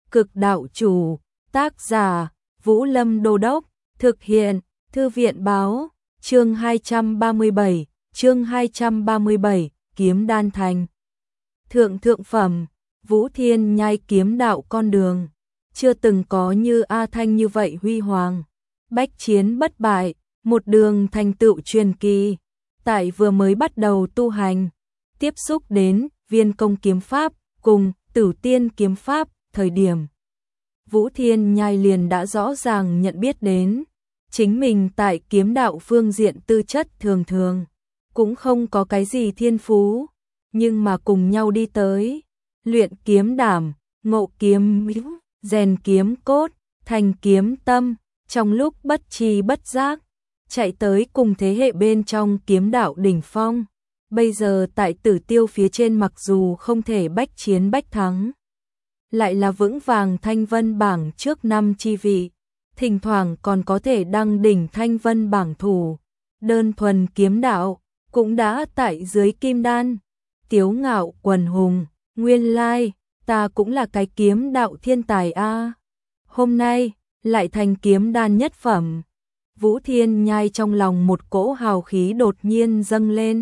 Cực đạo chủ, tác giả, Vũ Lâm Đô Đốc, thực hiện, Thư viện báo, chương 237, kiếm đan thành. Thượng phẩm, Vũ Thiên Nhai kiếm đạo con đường, chưa từng có như A Thanh như vậy huy hoàng, bách chiến bất bại, một đường thành tựu truyền kỳ. Tại vừa mới bắt đầu tu hành, tiếp xúc đến Viên Công kiếm pháp cùng Tử Tiên kiếm pháp, thời điểm Vũ Thiên Nhai liền đã rõ ràng nhận biết đến chính mình tại kiếm đạo phương diện tư chất thường, cũng không có cái gì thiên phú, nhưng mà cùng nhau đi tới, luyện kiếm đảm, ngộ kiếm mỹ, rèn kiếm cốt, thành kiếm tâm, trong lúc bất tri bất giác, chạy tới cùng thế hệ bên trong kiếm đạo đỉnh phong. Bây giờ tại Tử Tiêu phía trên mặc dù không thể bách chiến bách thắng, lại là vững vàng Thanh Vân bảng trước 5 chi vị, thỉnh thoảng còn có thể đăng đỉnh Thanh Vân bảng thủ. Đơn thuần kiếm đạo cũng đã tại dưới kim đan. Tiếu ngạo quần hùng, nguyên lai ta cũng là cái kiếm đạo thiên tài a. Hôm nay lại thành kiếm đan nhất phẩm. Vũ Thiên Nhai trong lòng một cỗ hào khí đột nhiên dâng lên,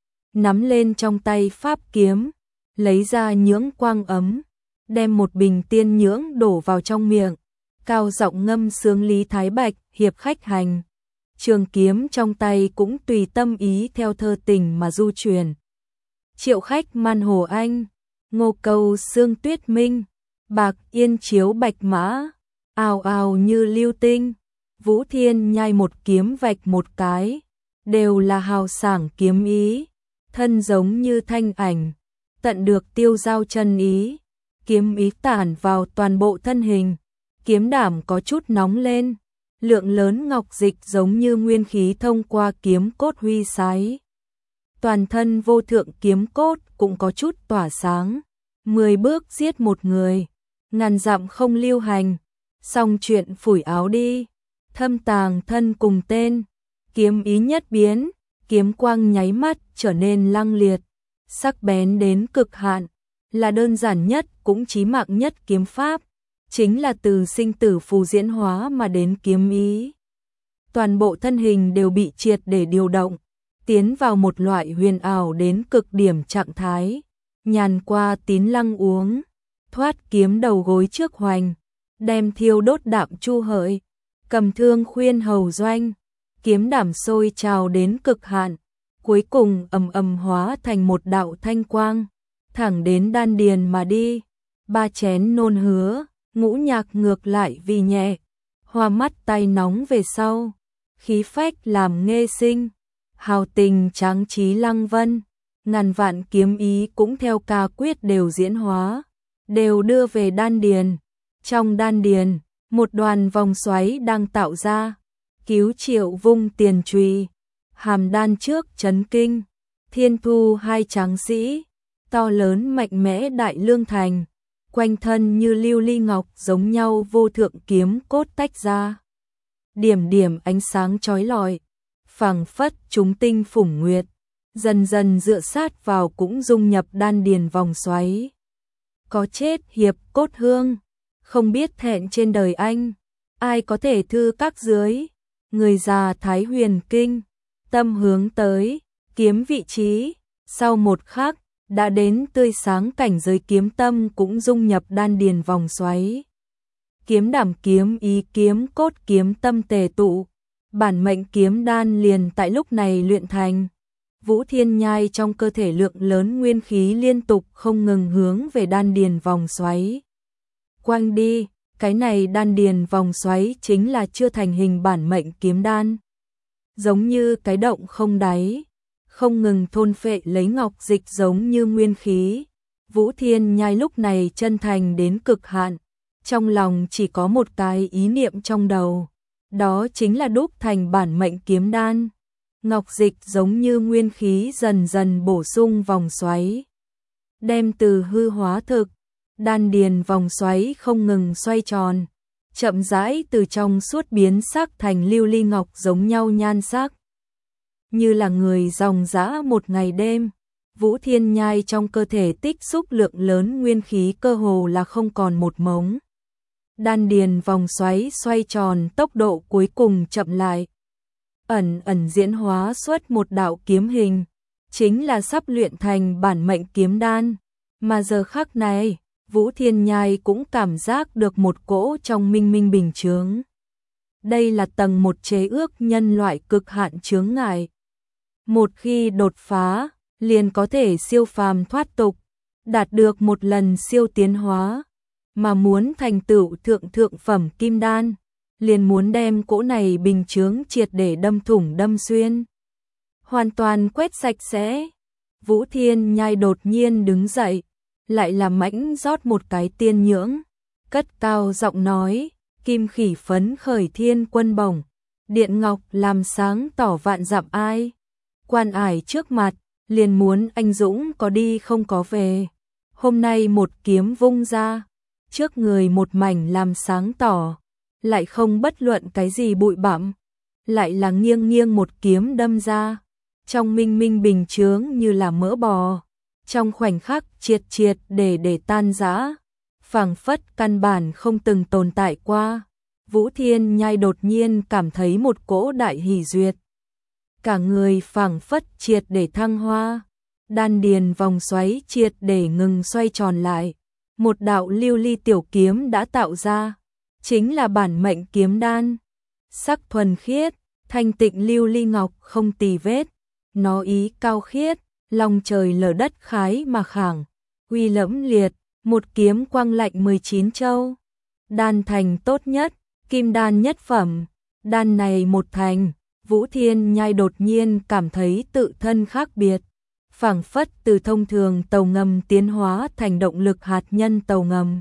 nắm lên trong tay pháp kiếm, lấy ra nhưỡng quang ấm, đem một bình tiên nhưỡng đổ vào trong miệng, cao giọng ngâm sướng Lý Thái Bạch hiệp khách hành. Trường kiếm trong tay cũng tùy tâm ý theo thơ tình mà du chuyển. Triệu khách man hồ anh, ngô cầu sương tuyết minh, bạc yên chiếu bạch mã, ào ào như lưu tinh. Vũ Thiên Nhai một kiếm vạch một cái, đều là hào sảng kiếm ý, thân giống như thanh ảnh, tận được tiêu giao chân ý, kiếm ý tản vào toàn bộ thân hình, kiếm đảm có chút nóng lên, lượng lớn ngọc dịch giống như nguyên khí thông qua kiếm cốt huy sái. Toàn thân vô thượng kiếm cốt cũng có chút tỏa sáng, 10 bước giết một người, ngàn dặm không lưu hành, xong chuyện phủi áo đi. Thâm tàng thân cùng tên, kiếm ý nhất biến, kiếm quang nháy mắt trở nên lăng liệt, sắc bén đến cực hạn, là đơn giản nhất cũng chí mạng nhất kiếm pháp, chính là từ sinh tử phù diễn hóa mà đến kiếm ý. Toàn bộ thân hình đều bị triệt để điều động, tiến vào một loại huyền ảo đến cực điểm trạng thái, nhàn qua tín lăng uống, thoát kiếm đầu gối trước hoành, đem thiêu đốt đạm chu hợi. Cầm thương khuyên hầu doanh, kiếm đảm sôi trào đến cực hạn, cuối cùng ầm ầm hóa thành một đạo thanh quang, thẳng đến đan điền mà đi. 3 chén nôn hứa, ngũ nhạc ngược lại vì nhẹ, hoa mắt tay nóng về sau, khí phách làm nghê sinh, hào tình tráng trí lăng vân, ngàn vạn kiếm ý cũng theo ca quyết đều diễn hóa, đều đưa về đan điền. Trong đan điền, một đoàn vòng xoáy đang tạo ra, cứu triệu vung tiền trùy, hàm đan trước chấn kinh, thiên thu hai tráng sĩ, to lớn mạnh mẽ đại lương thành, quanh thân như lưu ly ngọc giống nhau vô thượng kiếm cốt tách ra. Điểm điểm ánh sáng chói lọi, phảng phất chúng tinh phủng nguyệt, dần dần dựa sát vào cũng dung nhập đan điền vòng xoáy. Có chết hiệp cốt hương, không biết thẹn trên đời anh, ai có thể thư các dưới, người già thái huyền kinh, tâm hướng tới, kiếm vị trí, sau một khắc, đã đến tươi sáng cảnh giới kiếm tâm cũng dung nhập đan điền vòng xoáy. Kiếm đảm kiếm ý kiếm cốt kiếm tâm tề tụ, bản mệnh kiếm đan liền tại lúc này luyện thành. Vũ Thiên Nhai trong cơ thể lượng lớn nguyên khí liên tục không ngừng hướng về đan điền vòng xoáy quanh đi, cái này đan điền vòng xoáy chính là chưa thành hình bản mệnh kiếm đan. Giống như cái động không đáy, không ngừng thôn phệ lấy ngọc dịch giống như nguyên khí. Vũ Thiên Nhai lúc này chân thành đến cực hạn, trong lòng chỉ có một cái ý niệm trong đầu, đó chính là đúc thành bản mệnh kiếm đan. Ngọc dịch giống như nguyên khí dần dần bổ sung vòng xoáy, đem từ hư hóa thực. Đan điền vòng xoáy không ngừng xoay tròn, chậm rãi từ trong suốt biến sắc thành lưu ly ngọc giống nhau nhan sắc. Như là người dòng dã một ngày đêm, Vũ Thiên Nhai trong cơ thể tích xúc lượng lớn nguyên khí cơ hồ là không còn một mống. đan điền vòng xoáy xoay tròn, tốc độ cuối cùng chậm lại. Ẩn ẩn diễn hóa xuất một đạo kiếm hình, chính là sắp luyện thành bản mệnh kiếm đan. Mà giờ khắc này, Vũ Thiên Nhai cũng cảm giác được một cỗ trong minh minh bình chướng. Đây là tầng một chế ước nhân loại cực hạn chướng ngại. Một khi đột phá, liền có thể siêu phàm thoát tục, đạt được một lần siêu tiến hóa. Mà muốn thành tựu thượng phẩm kim đan, liền muốn đem cỗ này bình chướng triệt để đâm thủng đâm xuyên. Hoàn toàn quét sạch sẽ. Vũ Thiên Nhai đột nhiên đứng dậy, lại làm mãnh rót một cái tiên nhưỡng, cất cao giọng nói, kim khỉ phấn khởi thiên quân bổng, điện ngọc làm sáng tỏ vạn dặm ai. Quan ải trước mặt, liền muốn anh dũng có đi không có về. Hôm nay một kiếm vung ra, trước người một mảnh làm sáng tỏ, lại không bất luận cái gì bụi bặm, lại là nghiêng nghiêng một kiếm đâm ra, trong minh minh bình chướng như là mỡ bò, trong khoảnh khắc triệt để tan rã, phảng phất căn bản không từng tồn tại qua. Vũ Thiên Nhai đột nhiên cảm thấy một cỗ đại hỉ duyệt, cả người phảng phất triệt để thăng hoa, đan điền vòng xoáy triệt để ngừng xoay tròn lại, một đạo lưu ly tiểu kiếm đã tạo ra, chính là bản mệnh kiếm đan, sắc thuần khiết, thanh tịnh lưu ly ngọc không tì vết, nó ý cao khiết, lòng trời lở đất khái mà khảng, uy lẫm liệt, một kiếm quang lạnh 19 châu. Đan thành tốt nhất, kim đan nhất phẩm, đan này một thành, Vũ Thiên Nhai đột nhiên cảm thấy tự thân khác biệt, phảng phất từ thông thường tàu ngầm tiến hóa thành động lực hạt nhân tàu ngầm.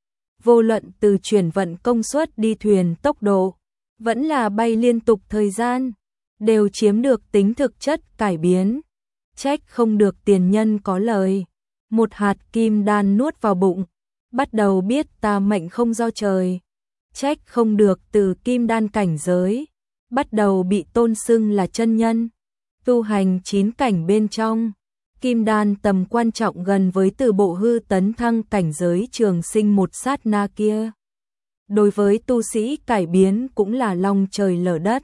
Vô luận từ chuyển vận công suất đi thuyền tốc độ, vẫn là bay liên tục thời gian, đều chiếm được tính thực chất cải biến. Trách không được tiền nhân có lời, một hạt kim đan nuốt vào bụng, bắt đầu biết ta mệnh không do trời. Trách không được từ kim đan cảnh giới, bắt đầu bị tôn xưng là chân nhân. Tu hành 9 cảnh bên trong, kim đan tầm quan trọng gần với từ bộ hư tấn thăng cảnh giới trường sinh một sát na kia. Đối với tu sĩ cải biến cũng là long trời lở đất.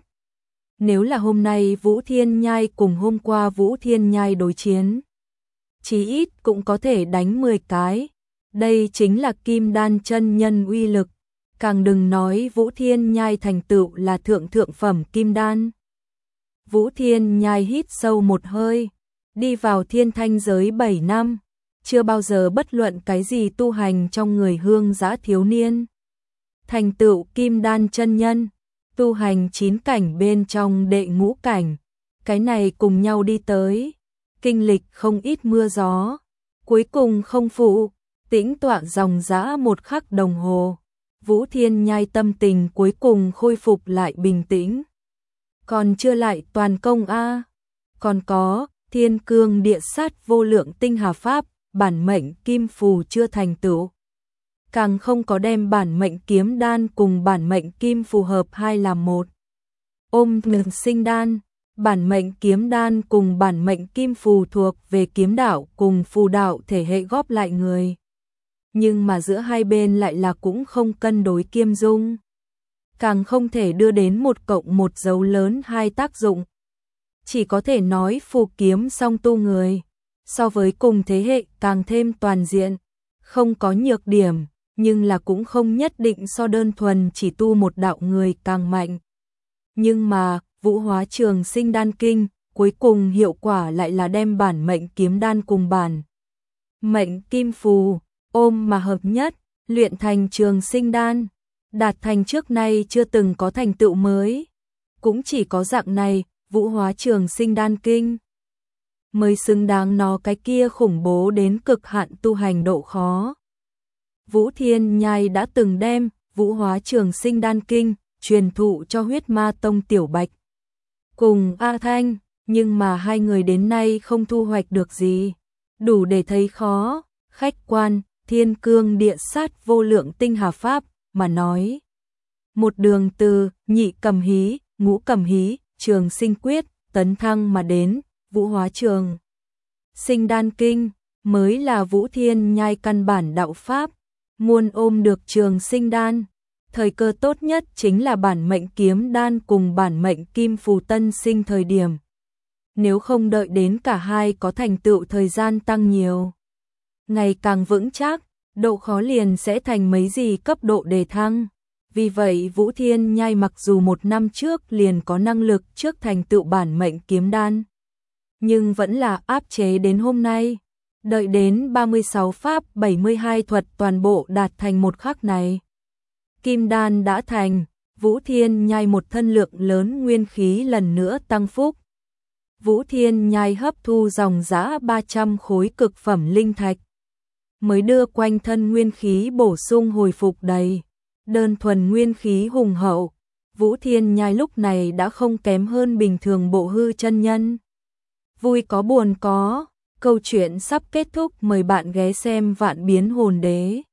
Nếu là hôm nay Vũ Thiên Nhai cùng hôm qua Vũ Thiên Nhai đối chiến, chí ít cũng có thể đánh 10 cái. Đây chính là kim đan chân nhân uy lực, càng đừng nói Vũ Thiên Nhai thành tựu là thượng phẩm kim đan. Vũ Thiên Nhai hít sâu một hơi, đi vào thiên thanh giới 7 năm, chưa bao giờ bất luận cái gì tu hành trong người hương dã thiếu niên. Thành tựu kim đan chân nhân, tu hành 9 cảnh bên trong đệ ngũ cảnh, cái này cùng nhau đi tới, kinh lịch không ít mưa gió, cuối cùng không phụ, tĩnh tọa dòng dã một khắc đồng hồ, Vũ Thiên Nhai tâm tình cuối cùng khôi phục lại bình tĩnh. Còn chưa lại toàn công a, còn có Thiên Cương Địa Sát vô lượng tinh hà pháp, bản mệnh kim phù chưa thành tựu. Càng không có đem bản mệnh kiếm đan cùng bản mệnh kim phù hợp hai làm một. Ôm ngừng sinh đan, bản mệnh kiếm đan cùng bản mệnh kim phù thuộc về kiếm đạo cùng phù đạo thể hệ góp lại người. Nhưng mà giữa hai bên lại là cũng không cân đối kiêm dung. Càng không thể đưa đến một cộng một dấu lớn hai tác dụng. Chỉ có thể nói phù kiếm song tu người, so với cùng thế hệ càng thêm toàn diện, không có nhược điểm, nhưng là cũng không nhất định so đơn thuần chỉ tu một đạo người càng mạnh. Nhưng mà, Vũ Hóa Trường Sinh Đan Kinh, cuối cùng hiệu quả lại là đem bản mệnh kiếm đan cùng bản mệnh kim phù, ôm mà hợp nhất, luyện thành Trường Sinh Đan, đạt thành trước nay chưa từng có thành tựu mới. Cũng chỉ có dạng này, Vũ Hóa Trường Sinh Đan Kinh mới xứng đáng nó cái kia khủng bố đến cực hạn tu hành độ khó. Vũ Thiên Nhai đã từng đem Vũ Hóa Trường Sinh Đan Kinh truyền thụ cho Huyết Ma Tông Tiểu Bạch cùng A Thanh, nhưng mà hai người đến nay không thu hoạch được gì, đủ để thấy khó. Khách quan, Thiên Cương Địa Sát vô lượng tinh hà pháp mà nói, một đường từ nhị cầm hí, ngũ cầm hí, trường sinh quyết tấn thăng mà đến Vũ Hóa Trường Sinh Đan Kinh mới là Vũ Thiên Nhai căn bản đạo pháp. Muốn ôm được Trường Sinh Đan, Thời cơ tốt nhất chính là bản mệnh kiếm đan cùng bản mệnh kim phù tân sinh thời điểm. Nếu không đợi đến cả hai có thành tựu thời gian tăng nhiều, ngày càng vững chắc, độ khó liền sẽ thành mấy gì cấp độ đề thăng. Vì vậy Vũ Thiên Nhai mặc dù 1 năm trước liền có năng lực trước thành tựu bản mệnh kiếm đan, nhưng vẫn là áp chế đến hôm nay. Đợi đến 36 pháp 72 thuật toàn bộ đạt thành một khắc này, kim đan đã thành, Vũ Thiên Nhai một thân lượng lớn nguyên khí lần nữa tăng phúc. Vũ Thiên Nhai hấp thu dòng dã 300 khối cực phẩm linh thạch, mới đưa quanh thân nguyên khí bổ sung hồi phục đầy. Đơn thuần nguyên khí hùng hậu, Vũ Thiên Nhai lúc này đã không kém hơn bình thường bộ hư chân nhân. Vui có buồn có, câu chuyện sắp kết thúc, mời bạn ghé xem Vạn Biến Hồn Đế.